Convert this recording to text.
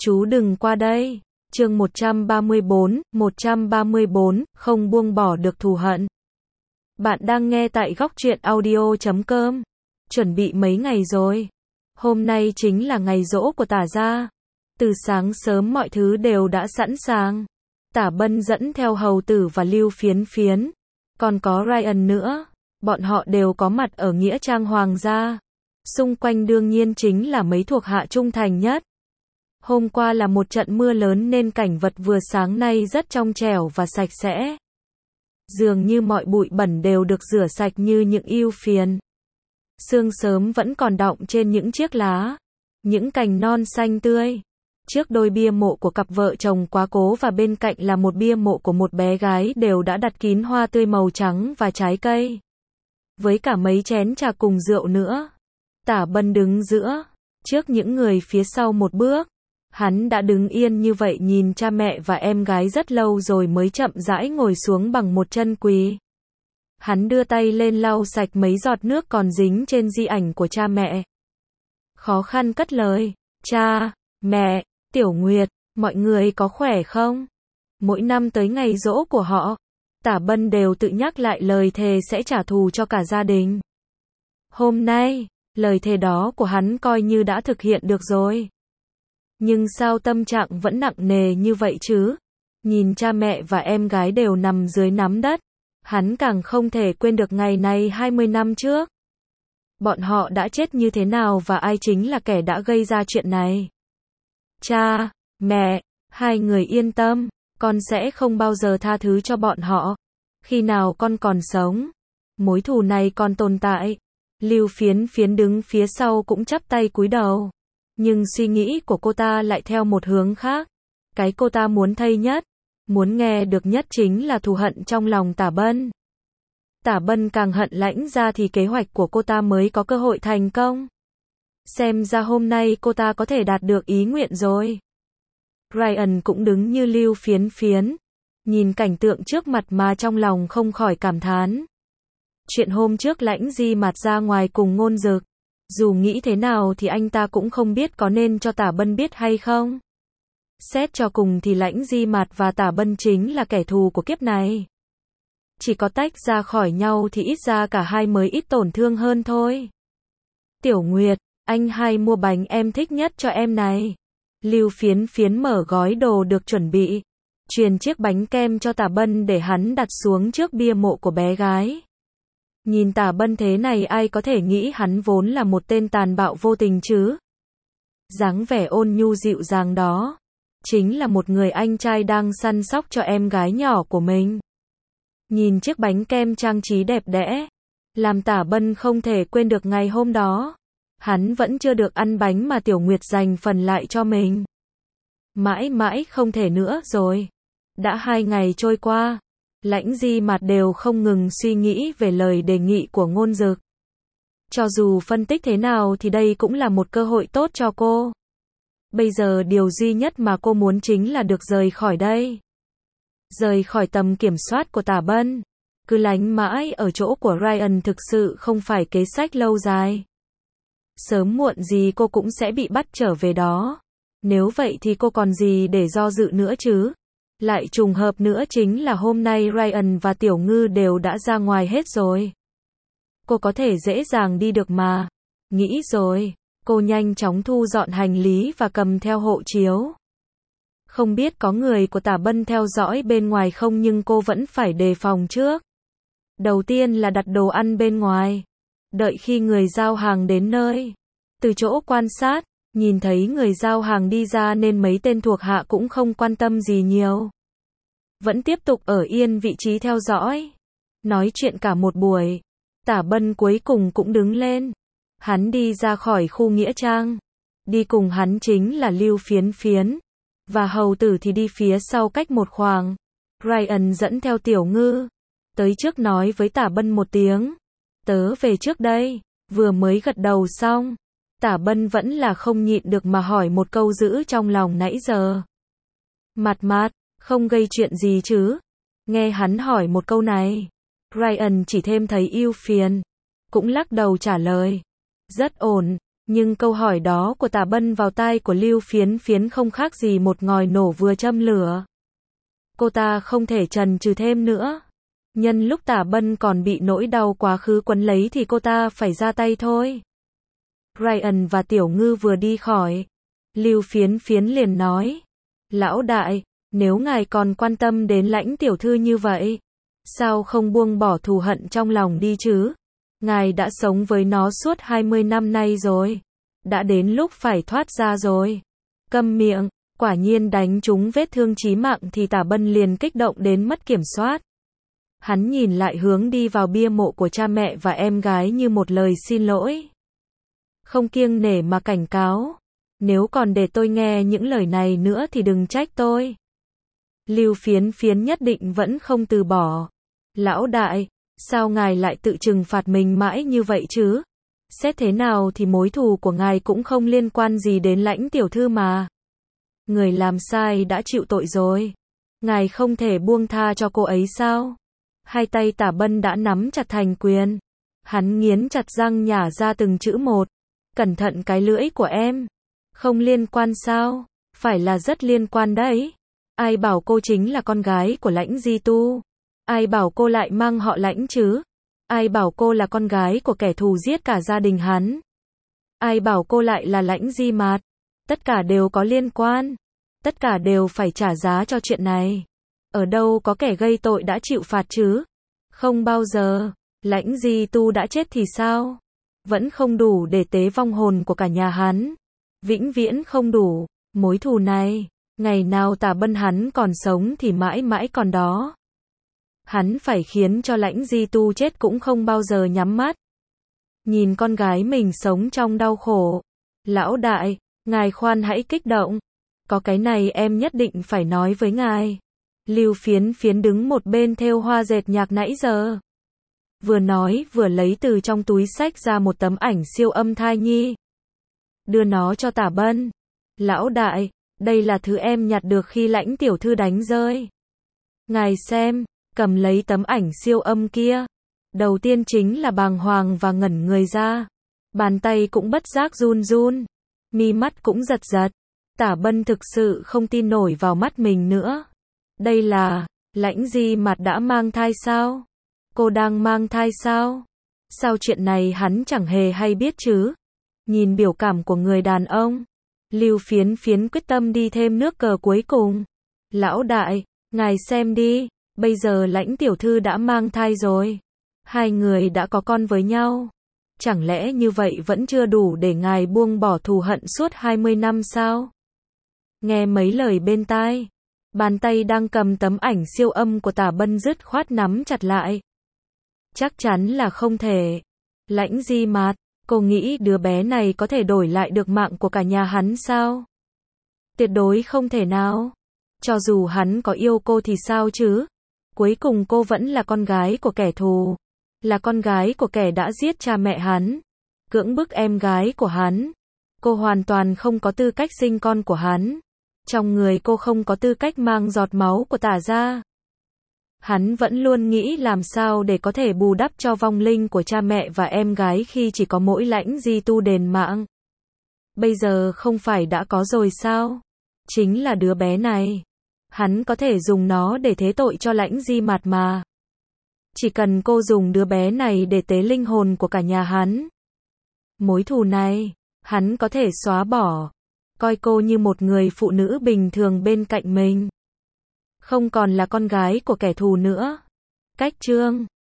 Chú đừng qua đây. Chương 134, không buông bỏ được thù hận. Bạn đang nghe tại Góc Truyện Audio.com. Chuẩn bị mấy ngày rồi. Hôm nay chính là ngày giỗ của Tả gia. Từ sáng sớm mọi thứ đều đã sẵn sàng. Tả Bân dẫn theo hầu tử và Lưu Phiến Phiến. Còn có Ryan nữa. Bọn họ đều có mặt ở nghĩa trang hoàng gia. Xung quanh đương nhiên chính là mấy thuộc hạ trung thành nhất. Hôm qua là một trận mưa lớn nên cảnh vật vừa sáng nay rất trong trẻo và sạch sẽ. Dường như mọi bụi bẩn đều được rửa sạch như những ưu phiền. Sương sớm vẫn còn đọng trên những chiếc lá, những cành non xanh tươi. Trước đôi bia mộ của cặp vợ chồng quá cố và bên cạnh là một bia mộ của một bé gái đều đã đặt kín hoa tươi màu trắng và trái cây. Với cả mấy chén trà cùng rượu nữa. Tả Bân đứng giữa, trước những người phía sau một bước. Hắn đã đứng yên như vậy nhìn cha mẹ và em gái rất lâu rồi mới chậm rãi ngồi xuống bằng một chân quỳ. Hắn đưa tay lên lau sạch mấy giọt nước còn dính trên di ảnh của cha mẹ. Khó khăn cất lời, cha, mẹ, Tiểu Nguyệt, mọi người có khỏe không? Mỗi năm tới ngày giỗ của họ, Tả Bân đều tự nhắc lại lời thề sẽ trả thù cho cả gia đình. Hôm nay, lời thề đó của hắn coi như đã thực hiện được rồi. Nhưng sao tâm trạng vẫn nặng nề như vậy chứ? Nhìn cha mẹ và em gái đều nằm dưới nắm đất. Hắn càng không thể quên được ngày này 20 năm trước. Bọn họ đã chết như thế nào và ai chính là kẻ đã gây ra chuyện này? Cha, mẹ, hai người yên tâm, con sẽ không bao giờ tha thứ cho bọn họ. Khi nào con còn sống, mối thù này còn tồn tại. Lưu Phiến Phiến đứng phía sau cũng chắp tay cúi đầu. Nhưng suy nghĩ của cô ta lại theo một hướng khác. Cái cô ta muốn thấy nhất, muốn nghe được nhất chính là thù hận trong lòng Tả Bân. Tả Bân càng hận Lãnh gia thì kế hoạch của cô ta mới có cơ hội thành công. Xem ra hôm nay cô ta có thể đạt được ý nguyện rồi. Ryan cũng đứng như Lưu Phiến Phiến. Nhìn cảnh tượng trước mặt mà trong lòng không khỏi cảm thán. Chuyện hôm trước Lãnh Di Mạt ra ngoài cùng Ngôn Dực. Dù nghĩ thế nào thì anh ta cũng không biết có nên cho Tả Bân biết hay không. Xét cho cùng thì Lãnh Di Mạt và Tả Bân chính là kẻ thù của kiếp này. Chỉ có tách ra khỏi nhau thì ít ra cả hai mới ít tổn thương hơn thôi. Tiểu Nguyệt, anh hai mua bánh em thích nhất cho em này. Lưu Phiến Phiến mở gói đồ được chuẩn bị. Truyền chiếc bánh kem cho Tả Bân để hắn đặt xuống trước bia mộ của bé gái. Nhìn Tả Bân thế này ai có thể nghĩ hắn vốn là một tên tàn bạo vô tình chứ? Dáng vẻ ôn nhu dịu dàng đó, chính là một người anh trai đang săn sóc cho em gái nhỏ của mình. Nhìn chiếc bánh kem trang trí đẹp đẽ, làm Tả Bân không thể quên được ngày hôm đó. Hắn vẫn chưa được ăn bánh mà Tiểu Nguyệt dành phần lại cho mình. Mãi mãi không thể nữa rồi. Đã 2 ngày trôi qua. Lãnh Di Mạt đều không ngừng suy nghĩ về lời đề nghị của Ngôn Dực. Cho dù phân tích thế nào thì đây cũng là một cơ hội tốt cho cô. Bây giờ điều duy nhất mà cô muốn chính là được rời khỏi đây. Rời khỏi tầm kiểm soát của Tả Bân. Cứ lánh mãi ở chỗ của Ryan thực sự không phải kế sách lâu dài. Sớm muộn gì cô cũng sẽ bị bắt trở về đó. Nếu vậy thì cô còn gì để do dự nữa chứ? Lại trùng hợp nữa chính là hôm nay Ryan và Tiểu Ngư đều đã ra ngoài hết rồi. Cô có thể dễ dàng đi được mà. Nghĩ rồi, cô nhanh chóng thu dọn hành lý và cầm theo hộ chiếu. Không biết có người của Tả Bân theo dõi bên ngoài không nhưng cô vẫn phải đề phòng trước. Đầu tiên là đặt đồ ăn bên ngoài. Đợi khi người giao hàng đến nơi. Từ chỗ quan sát, nhìn thấy người giao hàng đi ra nên mấy tên thuộc hạ cũng không quan tâm gì nhiều. Vẫn tiếp tục ở yên vị trí theo dõi. Nói chuyện cả một buổi. Tả Bân cuối cùng cũng đứng lên. Hắn đi ra khỏi khu nghĩa trang. Đi cùng hắn chính là Lưu Phiến Phiến. Và hầu tử thì đi phía sau cách một khoảng. Ryan dẫn theo Tiểu Ngư. Tới trước nói với Tả Bân một tiếng. Tớ về trước đây. Vừa mới gật đầu xong. Tả Bân vẫn là không nhịn được mà hỏi một câu giữ trong lòng nãy giờ. Mạt, không gây chuyện gì chứ? Nghe hắn hỏi một câu này. Ryan chỉ thêm thấy ưu phiền. Cũng lắc đầu trả lời. Rất ổn, Nhưng câu hỏi đó của Tả Bân vào tai của Lưu Phiến Phiến không khác gì một ngòi nổ vừa châm lửa. Cô ta không thể chần chừ thêm nữa. Nhân lúc Tả Bân còn bị nỗi đau quá khứ quấn lấy thì cô ta phải ra tay thôi. Ryan và Tiểu Ngư vừa đi khỏi. Lưu Phiến Phiến liền nói. Lão đại, nếu ngài còn quan tâm đến Lãnh tiểu thư như vậy, sao không buông bỏ thù hận trong lòng đi chứ? Ngài đã sống với nó suốt 20 năm nay rồi. Đã đến lúc phải thoát ra rồi. Câm miệng, quả nhiên đánh trúng vết thương chí mạng thì Tả Bân liền kích động đến mất kiểm soát. Hắn nhìn lại hướng đi vào bia mộ của cha mẹ và em gái như một lời xin lỗi. Không kiêng nể mà cảnh cáo. Nếu còn để tôi nghe những lời này nữa thì đừng trách tôi. Lưu Phiến Phiến nhất định vẫn không từ bỏ. Lão đại, sao ngài lại tự trừng phạt mình mãi như vậy chứ? Xét thế nào thì mối thù của ngài cũng không liên quan gì đến Lãnh tiểu thư mà. Người làm sai đã chịu tội rồi. Ngài không thể buông tha cho cô ấy sao? Hai tay Tả Bân đã nắm chặt thành quyền. Hắn nghiến chặt răng nhả ra từng chữ một. Cẩn thận cái lưỡi của em. Không liên quan sao? Phải là rất liên quan đấy. Ai bảo cô chính là con gái của Lãnh Di Tu? Ai bảo cô lại mang họ Lãnh chứ? Ai bảo cô là con gái của kẻ thù giết cả gia đình hắn? Ai bảo cô lại là Lãnh Di Mạt? Tất cả đều có liên quan. Tất cả đều phải trả giá cho chuyện này. Ở đâu có kẻ gây tội đã chịu phạt chứ? Không bao giờ. Lãnh Di Tu đã chết thì sao? Vẫn không đủ để tế vong hồn của cả nhà hắn. Vĩnh viễn không đủ. Mối thù này, ngày nào Tả Bân hắn còn sống thì mãi mãi còn đó. Hắn phải khiến cho Lãnh Di Tu chết cũng không bao giờ nhắm mắt. Nhìn con gái mình sống trong đau khổ. Lão đại, ngài khoan hãy kích động. Có cái này em nhất định phải nói với ngài. Lưu Phiến Phiến đứng một bên thêu hoa dệt nhạc nãy giờ. Vừa nói vừa lấy từ trong túi xách ra một tấm ảnh siêu âm thai nhi. Đưa nó cho Tả Bân. Lão đại, đây là thứ em nhặt được khi Lãnh tiểu thư đánh rơi. Ngài xem, cầm lấy tấm ảnh siêu âm kia. Đầu tiên chính là bàng hoàng và ngẩn người ra. Bàn tay cũng bất giác run run. Mi mắt cũng giật giật. Tả Bân thực sự không tin nổi vào mắt mình nữa. Đây là, Lãnh Di Mạt đã mang thai sao? Cô đang mang thai sao? Sao chuyện này hắn chẳng hề hay biết chứ? Nhìn biểu cảm của người đàn ông, Lưu Phiến Phiến quyết tâm đi thêm nước cờ cuối cùng. Lão đại, ngài xem đi, bây giờ Lãnh tiểu thư đã mang thai rồi. Hai người đã có con với nhau. Chẳng lẽ như vậy vẫn chưa đủ để ngài buông bỏ thù hận suốt 20 năm sao? Nghe mấy lời bên tai, bàn tay đang cầm tấm ảnh siêu âm của Tả Bân dứt khoát nắm chặt lại. Chắc chắn là không thể. Lãnh Di Mạt, cô nghĩ đứa bé này có thể đổi lại được mạng của cả nhà hắn sao? Tuyệt đối không thể nào. Cho dù hắn có yêu cô thì sao chứ? Cuối cùng cô vẫn là con gái của kẻ thù. Là con gái của kẻ đã giết cha mẹ hắn. Cưỡng bức em gái của hắn. Cô hoàn toàn không có tư cách sinh con của hắn. Trong người cô không có tư cách mang giọt máu của Tả gia. Hắn vẫn luôn nghĩ làm sao để có thể bù đắp cho vong linh của cha mẹ và em gái khi chỉ có mỗi Lãnh Di Tu đền mạng. Bây giờ không phải đã có rồi sao? Chính là đứa bé này. Hắn có thể dùng nó để thế tội cho Lãnh Di Mạt mà. Chỉ cần cô dùng đứa bé này để tế linh hồn của cả nhà hắn. Mối thù này, hắn có thể xóa bỏ. Coi cô như một người phụ nữ bình thường bên cạnh mình. Không còn là con gái của kẻ thù nữa. Cách chương